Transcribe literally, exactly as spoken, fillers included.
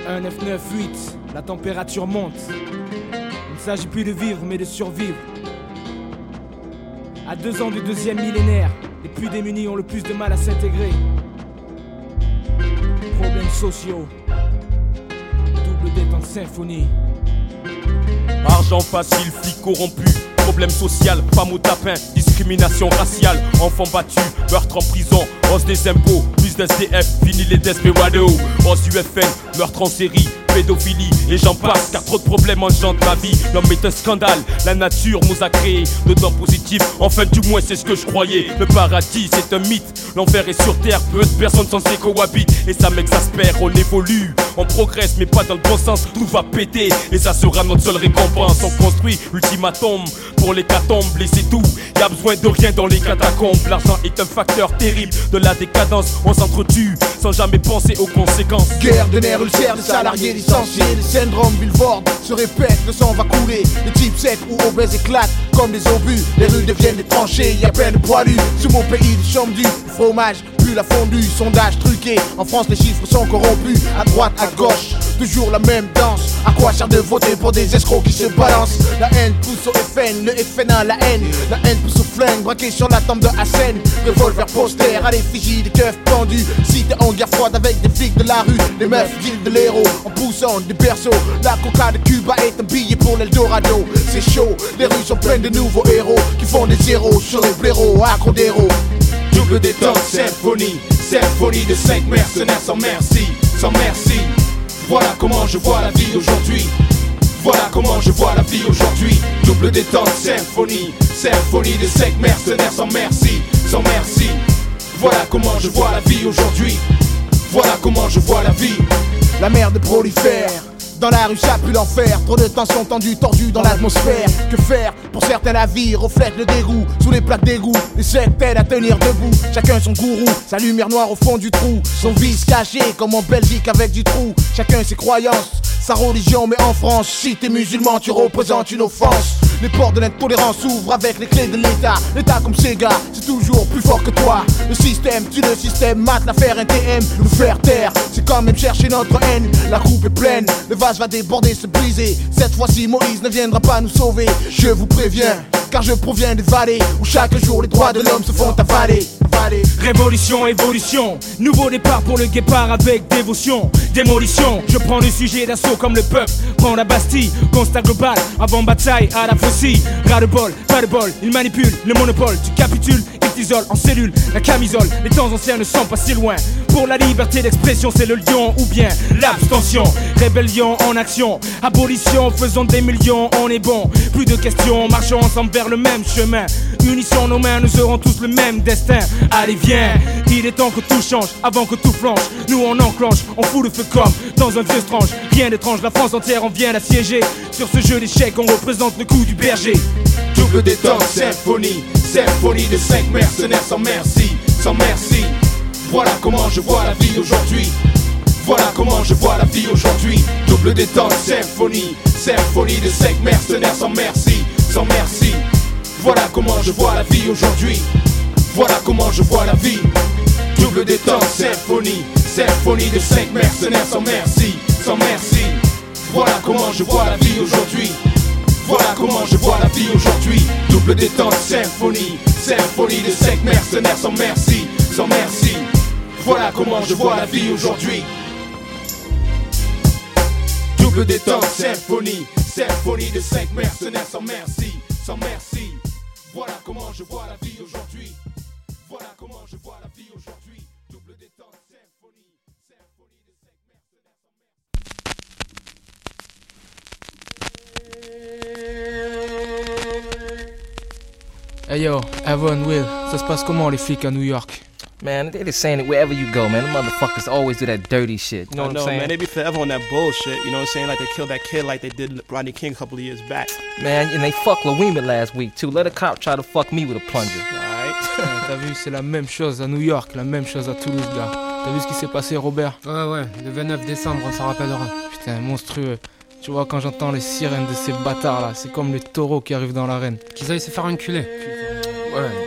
un neuf neuf huit, la température monte. Il ne s'agit plus de vivre mais de survivre. À deux ans du deuxième millénaire, les plus démunis ont le plus de mal à s'intégrer. Problèmes sociaux, double détente symphonie. Argent facile, flic corrompu, problème social, femme au tapin, discrimination raciale, enfants battus, meurtre en prison, hausse des impôts, plus d'S D F, fini les desperados, hausse U F N, meurtre en série, pédophilie, et j'en passe, car trop de problèmes engendrent la vie. L'homme est un scandale, la nature nous a créé dedans positif, enfin du moins c'est ce que je croyais. Le paradis c'est un mythe, l'enfer est sur terre, peu de personnes censées cohabitent, et ça m'exaspère, on évolue, on progresse mais pas dans le bon sens, tout va péter, et ça sera notre seule récompense. On construit l'ultimatum pour l'hécatombe, et c'est tout, y'a besoin de rien dans les catacombes. L'argent est un facteur terrible de la décadence, on s'entretue sans jamais penser aux conséquences. Guerre de nerfs ulcères, des salariés licenciés, les syndromes Billboard se répètent, le sang va couler. Les types secs ou obèses éclatent comme des obus, les rues deviennent des tranchées, y'a plein de poilus. Sur mon pays, les chambres du fromage, plus la fondue, sondage truqué. En France, les chiffres sont corrompus, à droite, à gauche, toujours la même danse. À quoi sert de voter pour des escrocs qui se balancent? La haine pousse au F N, le F N A, la haine. La haine pousse au flingue, braqué sur la tombe de Hassan. Revolver poster à l'effigie des keufs pendus. Si t'es en guerre froide avec des flics de la rue, les meufs deal de l'héros en poussant des berceaux. La coca de Cuba est un billet pour l'Eldorado. C'est chaud, les rues sont pleines de nouveaux héros qui font des zéros sur les blaireaux, accro d'héros. Double détente, symphonie, symphonie de cinq mercenaires sans merci, sans merci. Voilà comment je vois la vie aujourd'hui. Voilà comment je vois la vie aujourd'hui. Double détente, symphonie, symphonie de cinq mercenaires sans merci, sans merci. Voilà comment je vois la vie aujourd'hui. Voilà comment je vois la vie. La merde prolifère. Dans la rue ça pue l'enfer, trop de tensions tendues, tordues dans l'atmosphère. Que faire? Pour certains la vie reflète le dégoût. Sous les plaques d'égout, les sectes t'aident à tenir debout. Chacun son gourou, sa lumière noire au fond du trou. Son vice caché comme en Belgique avec du trou. Chacun ses croyances, sa religion, mais en France, si t'es musulman tu représentes une offense. Les portes de l'intolérance s'ouvrent avec les clés de l'État. L'État comme Sega, c'est toujours plus fort que toi. Le système tue le système, mate l'affaire N T M. Nous faire taire, c'est quand même chercher notre haine. La coupe est pleine, le vase va déborder, se briser. Cette fois-ci Moïse ne viendra pas nous sauver. Je vous préviens, car je proviens des vallées où chaque jour les droits de l'homme se font avaler. Révolution, évolution, nouveau départ pour le guépard avec dévotion. Démolition, je prends le sujet d'assaut comme le peuple prend la Bastille. Constat global, avant bataille à la faucille. Ras de bol, pas de bol, il manipule le monopole. Tu capitules, il t'isole en cellule, la camisole. Les temps anciens ne sont pas si loin. Pour la liberté d'expression, c'est le lion ou bien l'abstention. Rébellion en action, abolition, faisons des millions, on est bon. Plus de questions, marchons ensemble vers le même chemin. Unissons nos mains, nous aurons tous le même destin. Allez viens, il est temps que tout change, avant que tout flanche. Nous on enclenche, on fout le feu comme dans un vieux strange. Rien d'étrange, la France entière en vient d'assiéger. Sur ce jeu d'échecs, on représente le coup du berger. Double détente, symphonie, symphonie de cinq mercenaires sans merci, sans merci. Voilà comment je vois la vie aujourd'hui. Voilà comment je vois la vie aujourd'hui. Double détente, symphonie, symphonie de cinq mercenaires sans merci, sans merci. Voilà comment je vois la vie aujourd'hui. Voilà comment je vois la vie. Double détente, symphonie, symphonie de cinq mercenaires sans merci, sans merci. Voilà comment je vois la vie aujourd'hui. Voilà comment je vois la vie aujourd'hui. Double détente, symphonie, symphonie de cinq mercenaires sans merci, sans merci. Voilà comment je vois la vie aujourd'hui. Double détente, symphonie, symphonie de cinq mercenaires sans merci, sans merci. Voilà comment je vois la vie aujourd'hui. Voilà comment je vois la vie aujourd'hui. Double détente, symphonie, symphonie de cinq mercenaires sans merci. Hey yo, Avon, Will, ça se passe comment les flics à New York? Man, they just saying it wherever you go, man. The motherfuckers always do that dirty shit. You know I what know, I'm saying? man. They be forever on that bullshit. You know what I'm saying? Like they killed that kid like they did Rodney King a couple of years back. Man, and they fucked Louima last week, too. Let a cop try to fuck me with a plunger. Alright? T'as vu, c'est la même chose à New York, la même chose à Toulouse, gars. T'as vu ce qui s'est passé, Robert? Ouais, ouais, le vingt-neuf décembre, on s'en rappellera. Putain, monstrueux. Tu vois, quand j'entends les sirènes de ces bâtards là, c'est comme les taureaux qui arrivent dans l'arène. Qu'ils aillent se faire enculer. Ouais.